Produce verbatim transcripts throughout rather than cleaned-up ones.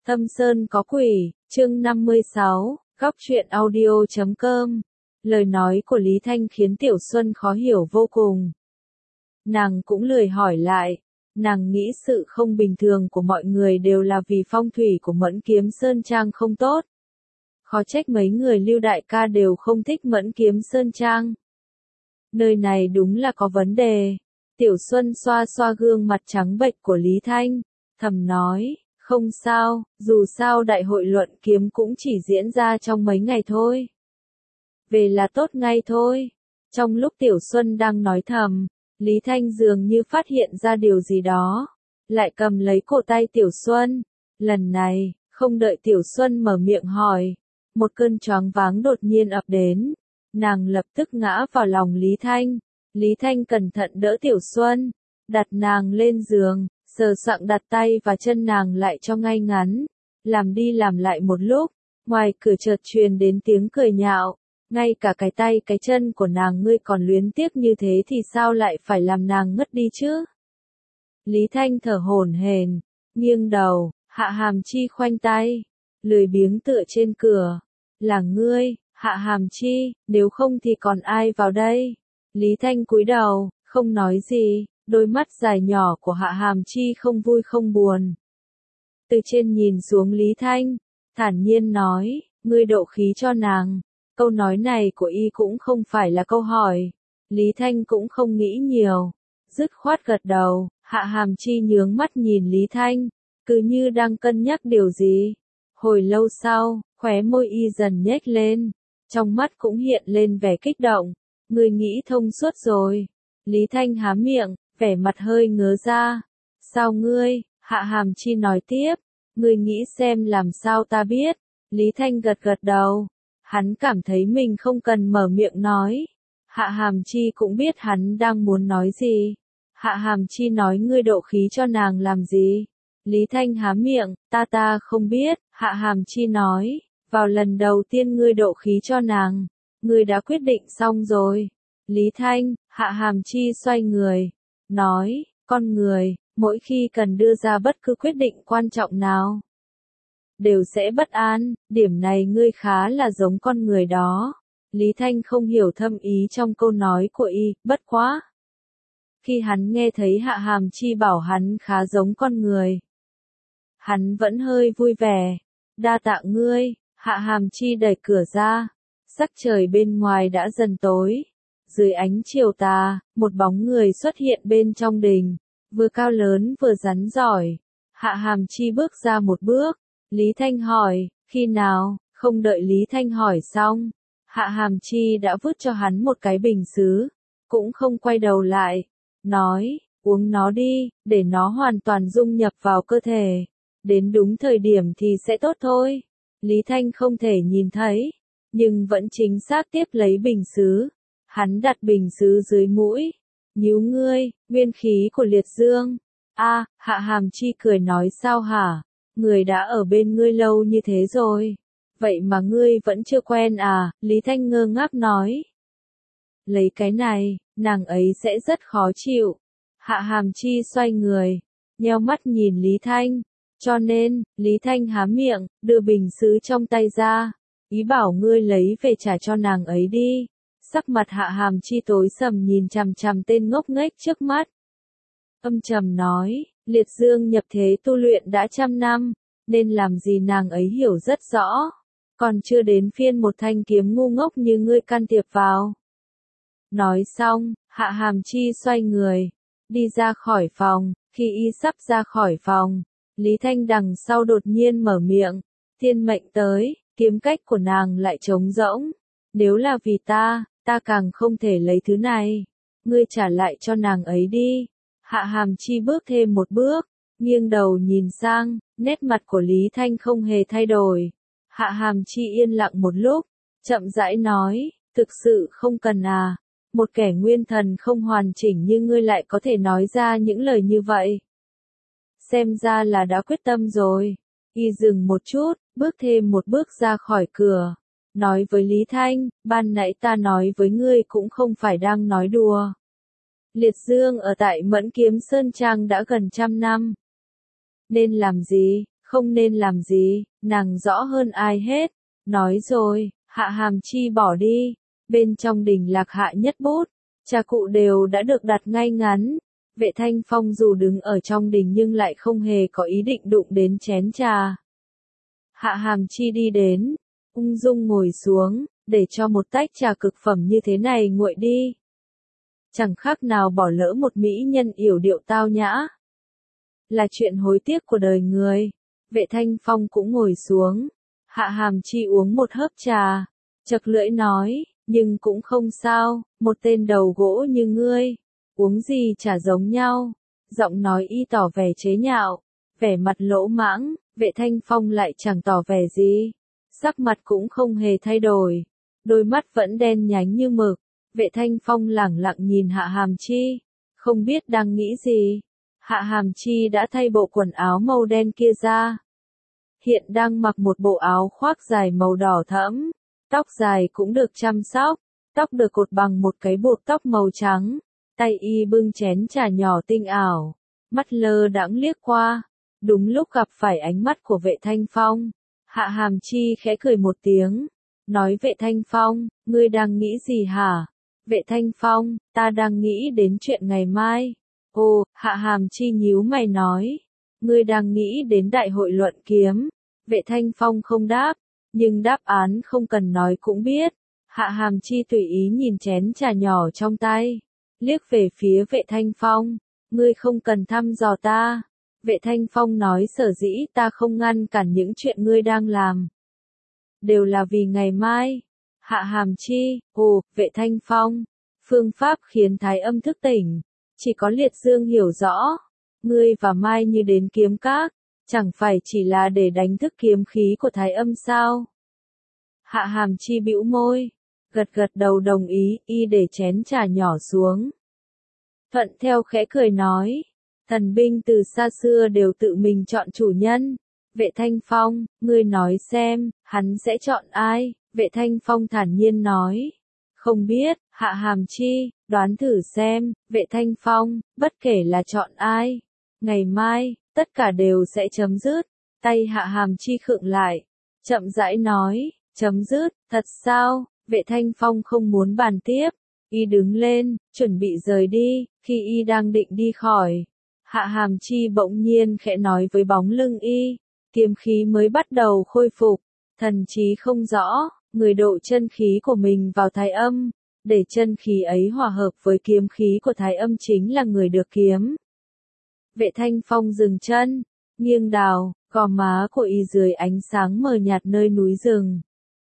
Thâm Sơn có quỷ, chương năm mươi sáu, góc truyện audio chấm com. Lời nói của Lý Thanh khiến Tiểu Xuân khó hiểu vô cùng. Nàng cũng lười hỏi lại, nàng nghĩ sự không bình thường của mọi người đều là vì phong thủy của Mẫn Kiếm Sơn Trang không tốt. Khó trách mấy người Lưu đại ca đều không thích Mẫn Kiếm Sơn Trang. Nơi này đúng là có vấn đề. Tiểu Xuân xoa xoa gương mặt trắng bệch của Lý Thanh, thầm nói, không sao, dù sao đại hội luận kiếm cũng chỉ diễn ra trong mấy ngày thôi. Về là tốt ngay thôi. Trong lúc Tiểu Xuân đang nói thầm, Lý Thanh dường như phát hiện ra điều gì đó, lại cầm lấy cổ tay Tiểu Xuân. Lần này, không đợi Tiểu Xuân mở miệng hỏi, một cơn choáng váng đột nhiên ập đến, nàng lập tức ngã vào lòng Lý Thanh. Lý Thanh cẩn thận đỡ Tiểu Xuân, đặt nàng lên giường, sờ soạng đặt tay và chân nàng lại cho ngay ngắn, làm đi làm lại một lúc, ngoài cửa chợt truyền đến tiếng cười nhạo, ngay cả cái tay cái chân của nàng ngươi còn luyến tiếc như thế thì sao lại phải làm nàng ngất đi chứ? Lý Thanh thở hổn hển, nghiêng đầu, Hạ Hàm Chi khoanh tay, lười biếng tựa trên cửa, là ngươi, Hạ Hàm Chi, nếu không thì còn ai vào đây? Lý Thanh cúi đầu, không nói gì, đôi mắt dài nhỏ của Hạ Hàm Chi không vui không buồn. Từ trên nhìn xuống Lý Thanh, thản nhiên nói, ngươi độ khí cho nàng. Câu nói này của y cũng không phải là câu hỏi. Lý Thanh cũng không nghĩ nhiều, dứt khoát gật đầu. Hạ Hàm Chi nhướng mắt nhìn Lý Thanh, cứ như đang cân nhắc điều gì. Hồi lâu sau, khóe môi y dần nhếch lên, trong mắt cũng hiện lên vẻ kích động. Ngươi nghĩ thông suốt rồi. Lý Thanh há miệng, vẻ mặt hơi ngớ ra. Sao ngươi? Hạ Hàm Chi nói tiếp. Ngươi nghĩ xem làm sao ta biết? Lý Thanh gật gật đầu. Hắn cảm thấy mình không cần mở miệng nói. Hạ Hàm Chi cũng biết hắn đang muốn nói gì. Hạ Hàm Chi nói ngươi độ khí cho nàng làm gì? Lý Thanh há miệng, ta ta không biết. Hạ Hàm Chi nói, vào lần đầu tiên ngươi độ khí cho nàng, ngươi đã quyết định xong rồi. Lý Thanh, Hạ Hàm Chi xoay người, nói, con người, mỗi khi cần đưa ra bất cứ quyết định quan trọng nào, đều sẽ bất an, điểm này ngươi khá là giống con người đó. Lý Thanh không hiểu thâm ý trong câu nói của y, bất quá. Khi hắn nghe thấy Hạ Hàm Chi bảo hắn khá giống con người, hắn vẫn hơi vui vẻ. Đa tạ ngươi. Hạ Hàm Chi đẩy cửa ra, sắc trời bên ngoài đã dần tối. Dưới ánh chiều tà, một bóng người xuất hiện bên trong đình, vừa cao lớn vừa rắn giỏi. Hạ Hàm Chi bước ra một bước, Lý Thanh hỏi, khi nào? Không đợi Lý Thanh hỏi xong, Hạ Hàm Chi đã vứt cho hắn một cái bình sứ, cũng không quay đầu lại, nói, uống nó đi, để nó hoàn toàn dung nhập vào cơ thể, đến đúng thời điểm thì sẽ tốt thôi. Lý Thanh không thể nhìn thấy, nhưng vẫn chính xác tiếp lấy bình sứ. Hắn đặt bình sứ dưới mũi, nhíu ngươi, nguyên khí của liệt dương. A, Hạ Hàm Chi cười nói sao hả? Người đã ở bên ngươi lâu như thế rồi, vậy mà ngươi vẫn chưa quen à? Lý Thanh ngơ ngác nói. Lấy cái này, nàng ấy sẽ rất khó chịu. Hạ Hàm Chi xoay người, nheo mắt nhìn Lý Thanh, cho nên, Lý Thanh há miệng, đưa bình sứ trong tay ra, ý bảo ngươi lấy về trả cho nàng ấy đi. Sắc mặt Hạ Hàm Chi tối sầm nhìn chằm chằm tên ngốc nghếch trước mắt. Âm trầm nói, liệt dương nhập thế tu luyện đã trăm năm, nên làm gì nàng ấy hiểu rất rõ. Còn chưa đến phiên một thanh kiếm ngu ngốc như ngươi can thiệp vào. Nói xong, Hạ Hàm Chi xoay người, đi ra khỏi phòng. Khi y sắp ra khỏi phòng, Lý Thanh đằng sau đột nhiên mở miệng, thiên mệnh tới, kiếm cách của nàng lại trống rỗng. Nếu là vì ta, ta càng không thể lấy thứ này. Ngươi trả lại cho nàng ấy đi. Hạ Hàm Chi bước thêm một bước, nghiêng đầu nhìn sang, nét mặt của Lý Thanh không hề thay đổi. Hạ Hàm Chi yên lặng một lúc, chậm rãi nói, thực sự không cần à. Một kẻ nguyên thần không hoàn chỉnh như ngươi lại có thể nói ra những lời như vậy. Xem ra là đã quyết tâm rồi. Y dừng một chút, bước thêm một bước ra khỏi cửa. Nói với Lý Thanh, ban nãy ta nói với ngươi cũng không phải đang nói đùa. Liệt Dương ở tại Mẫn Kiếm Sơn Trang đã gần trăm năm. Nên làm gì, không nên làm gì, nàng rõ hơn ai hết. Nói rồi, Hạ Hàm Chi bỏ đi. Bên trong đình Lạc Hạ nhất bút, trà cụ đều đã được đặt ngay ngắn. Vệ Thanh Phong dù đứng ở trong đình nhưng lại không hề có ý định đụng đến chén trà. Hạ Hàm Chi đi đến, ung dung ngồi xuống, để cho một tách trà cực phẩm như thế này nguội đi. Chẳng khác nào bỏ lỡ một mỹ nhân yểu điệu tao nhã. Là chuyện hối tiếc của đời người. Vệ Thanh Phong cũng ngồi xuống. Hạ Hàm Chi uống một hớp trà, chật lưỡi nói, nhưng cũng không sao, một tên đầu gỗ như ngươi, uống gì chả giống nhau. Giọng nói y tỏ vẻ chế nhạo, vẻ mặt lỗ mãng. Vệ Thanh Phong lại chẳng tỏ vẻ gì, sắc mặt cũng không hề thay đổi, đôi mắt vẫn đen nhánh như mực. Vệ Thanh Phong lẳng lặng nhìn Hạ Hàm Chi, không biết đang nghĩ gì. Hạ Hàm Chi đã thay bộ quần áo màu đen kia ra, hiện đang mặc một bộ áo khoác dài màu đỏ thẫm, tóc dài cũng được chăm sóc, tóc được cột bằng một cái buộc tóc màu trắng, tay y bưng chén trà nhỏ tinh ảo, mắt lơ đãng liếc qua. Đúng lúc gặp phải ánh mắt của Vệ Thanh Phong, Hạ Hàm Chi khẽ cười một tiếng, nói Vệ Thanh Phong, ngươi đang nghĩ gì hả? Vệ Thanh Phong, ta đang nghĩ đến chuyện ngày mai. Ồ, Hạ Hàm Chi nhíu mày nói, ngươi đang nghĩ đến đại hội luận kiếm. Vệ Thanh Phong không đáp, nhưng đáp án không cần nói cũng biết. Hạ Hàm Chi tùy ý nhìn chén trà nhỏ trong tay, liếc về phía Vệ Thanh Phong, ngươi không cần thăm dò ta. Vệ Thanh Phong nói sở dĩ ta không ngăn cản những chuyện ngươi đang làm, đều là vì ngày mai. Hạ Hàm Chi, ồ, Vệ Thanh Phong, phương pháp khiến Thái Âm thức tỉnh, chỉ có Liệt Dương hiểu rõ. Ngươi và Mai Như đến kiếm các, chẳng phải chỉ là để đánh thức kiếm khí của Thái Âm sao? Hạ Hàm Chi bĩu môi, gật gật đầu đồng ý, y để chén trà nhỏ xuống. Thuận theo khẽ cười nói, thần binh từ xa xưa đều tự mình chọn chủ nhân. Vệ Thanh Phong, ngươi nói xem, hắn sẽ chọn ai? Vệ Thanh Phong thản nhiên nói, không biết. Hạ Hàm Chi, đoán thử xem. Vệ Thanh Phong, bất kể là chọn ai, ngày mai, tất cả đều sẽ chấm dứt. Tay Hạ Hàm Chi khựng lại, chậm rãi nói, chấm dứt, thật sao? Vệ Thanh Phong không muốn bàn tiếp, y đứng lên, chuẩn bị rời đi. Khi y đang định đi khỏi, Hạ Hàm Chi bỗng nhiên khẽ nói với bóng lưng y, kiếm khí mới bắt đầu khôi phục, thần trí không rõ, người độ chân khí của mình vào Thái Âm, để chân khí ấy hòa hợp với kiếm khí của Thái Âm chính là người được kiếm. Vệ Thanh Phong dừng chân, nghiêng đào, gò má của y dưới ánh sáng mờ nhạt nơi núi rừng,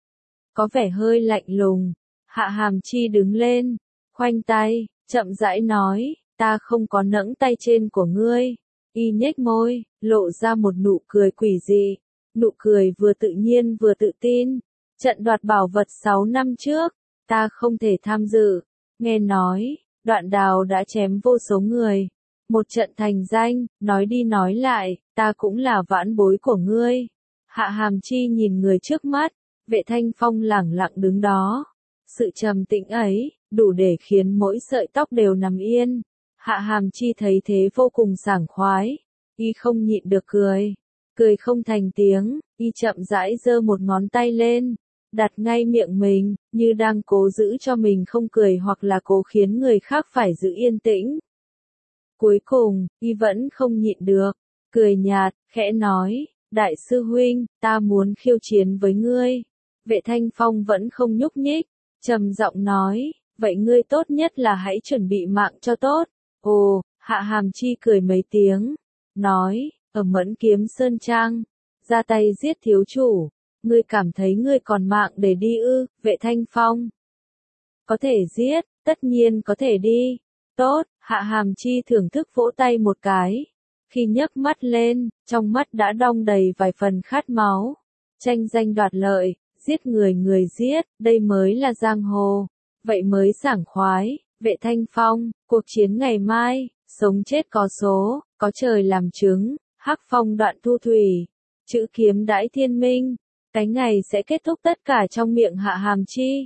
có vẻ hơi lạnh lùng. Hạ Hàm Chi đứng lên, khoanh tay, chậm rãi nói, ta không có nẫng tay trên của ngươi. Y nhếch môi, lộ ra một nụ cười quỷ dị, nụ cười vừa tự nhiên vừa tự tin. Trận đoạt bảo vật sáu năm trước, ta không thể tham dự. Nghe nói, Đoạn Đào đã chém vô số người, một trận thành danh, nói đi nói lại, ta cũng là vãn bối của ngươi. Hạ Hàm Chi nhìn người trước mắt, Vệ Thanh Phong lẳng lặng đứng đó. Sự trầm tĩnh ấy, đủ để khiến mỗi sợi tóc đều nằm yên. Hạ Hàm Chi thấy thế vô cùng sảng khoái, y không nhịn được cười, cười không thành tiếng, y chậm rãi giơ một ngón tay lên, đặt ngay miệng mình, như đang cố giữ cho mình không cười hoặc là cố khiến người khác phải giữ yên tĩnh. Cuối cùng, y vẫn không nhịn được, cười nhạt, khẽ nói, đại sư huynh, ta muốn khiêu chiến với ngươi. Vệ Thanh Phong vẫn không nhúc nhích, trầm giọng nói, vậy ngươi tốt nhất là hãy chuẩn bị mạng cho tốt. Ồ, Hạ Hàm Chi cười mấy tiếng, nói, ở Mẫn Kiếm Sơn Trang, ra tay giết thiếu chủ, ngươi cảm thấy ngươi còn mạng để đi ư? Vệ Thanh Phong, có thể giết, tất nhiên có thể đi. Tốt, Hạ Hàm Chi thưởng thức vỗ tay một cái, khi nhấc mắt lên, trong mắt đã đong đầy vài phần khát máu, tranh danh đoạt lợi, giết người người giết, đây mới là giang hồ, vậy mới sảng khoái. Vệ Thanh Phong, cuộc chiến ngày mai, sống chết có số, có trời làm chứng, hắc phong đoạn thu thủy, chữ kiếm đãi thiên minh, cái ngày sẽ kết thúc tất cả trong miệng Hạ Hàm Chi.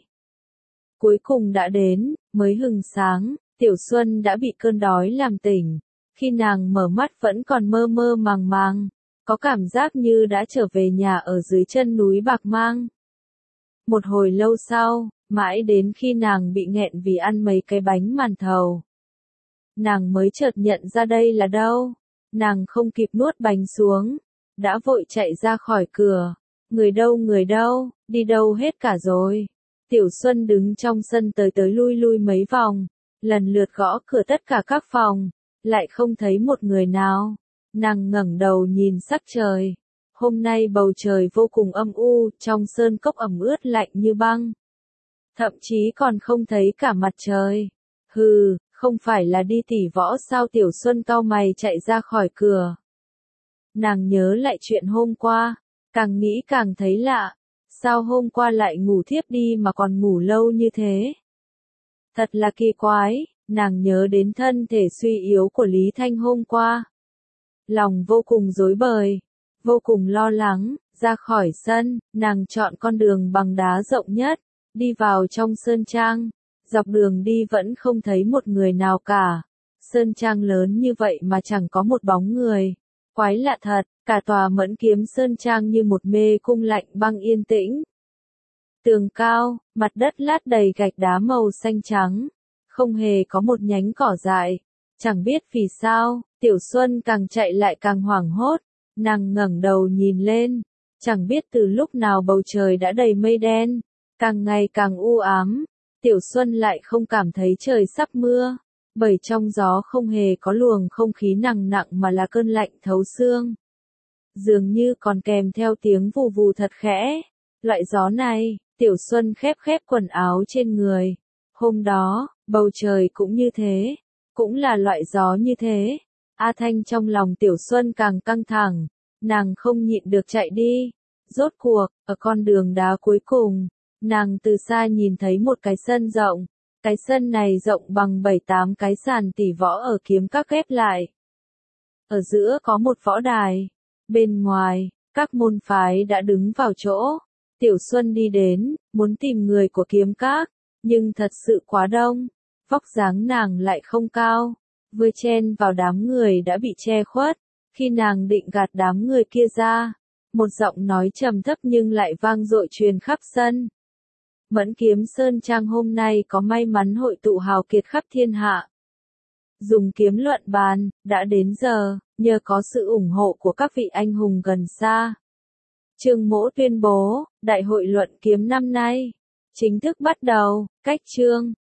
Cuối cùng đã đến, mới hừng sáng, Tiểu Xuân đã bị cơn đói làm tỉnh, khi nàng mở mắt vẫn còn mơ mơ màng màng, có cảm giác như đã trở về nhà ở dưới chân núi Bạc Mang. Một hồi lâu sau, mãi đến khi nàng bị nghẹn vì ăn mấy cái bánh màn thầu, nàng mới chợt nhận ra đây là đâu. Nàng không kịp nuốt bánh xuống, đã vội chạy ra khỏi cửa. Người đâu người đâu, đi đâu hết cả rồi. Tiểu Xuân đứng trong sân tới tới lui lui mấy vòng, lần lượt gõ cửa tất cả các phòng, lại không thấy một người nào. Nàng ngẩng đầu nhìn sắc trời. Hôm nay bầu trời vô cùng âm u, trong sơn cốc ẩm ướt lạnh như băng. Thậm chí còn không thấy cả mặt trời. Hừ, không phải là đi tỉ võ sao? Tiểu Xuân cau mày chạy ra khỏi cửa. Nàng nhớ lại chuyện hôm qua, càng nghĩ càng thấy lạ. Sao hôm qua lại ngủ thiếp đi mà còn ngủ lâu như thế? Thật là kỳ quái, nàng nhớ đến thân thể suy yếu của Lý Thanh hôm qua. Lòng vô cùng rối bời, vô cùng lo lắng, ra khỏi sân, nàng chọn con đường bằng đá rộng nhất, đi vào trong sơn trang. Dọc đường đi vẫn không thấy một người nào cả. Sơn trang lớn như vậy mà chẳng có một bóng người. Quái lạ thật, cả tòa Mẫn Kiếm Sơn trang như một mê cung lạnh băng yên tĩnh. Tường cao, mặt đất lát đầy gạch đá màu xanh trắng, không hề có một nhánh cỏ dại. Chẳng biết vì sao, Tiểu Xuân càng chạy lại càng hoảng hốt. Nàng ngẩng đầu nhìn lên, chẳng biết từ lúc nào bầu trời đã đầy mây đen, càng ngày càng u ám. Tiểu Xuân lại không cảm thấy trời sắp mưa, bởi trong gió không hề có luồng không khí nặng nặng mà là cơn lạnh thấu xương. Dường như còn kèm theo tiếng vù vù thật khẽ. Loại gió này, Tiểu Xuân khép khép quần áo trên người. Hôm đó, bầu trời cũng như thế, cũng là loại gió như thế. A Thanh trong lòng Tiểu Xuân càng căng thẳng, nàng không nhịn được chạy đi. Rốt cuộc, ở con đường đá cuối cùng, nàng từ xa nhìn thấy một cái sân rộng. Cái sân này rộng bằng bảy tám cái sàn tỉ võ ở kiếm các ghép lại. Ở giữa có một võ đài. Bên ngoài, các môn phái đã đứng vào chỗ. Tiểu Xuân đi đến, muốn tìm người của kiếm các, nhưng thật sự quá đông. Vóc dáng nàng lại không cao, vừa chen vào đám người đã bị che khuất. Khi nàng định gạt đám người kia ra, một giọng nói trầm thấp nhưng lại vang dội truyền khắp sân. Mẫn Kiếm Sơn Trang hôm nay có may mắn hội tụ hào kiệt khắp thiên hạ. Dùng kiếm luận bàn, đã đến giờ, nhờ có sự ủng hộ của các vị anh hùng gần xa. Trương Mỗ tuyên bố, Đại hội luận kiếm năm nay chính thức bắt đầu. Cách chương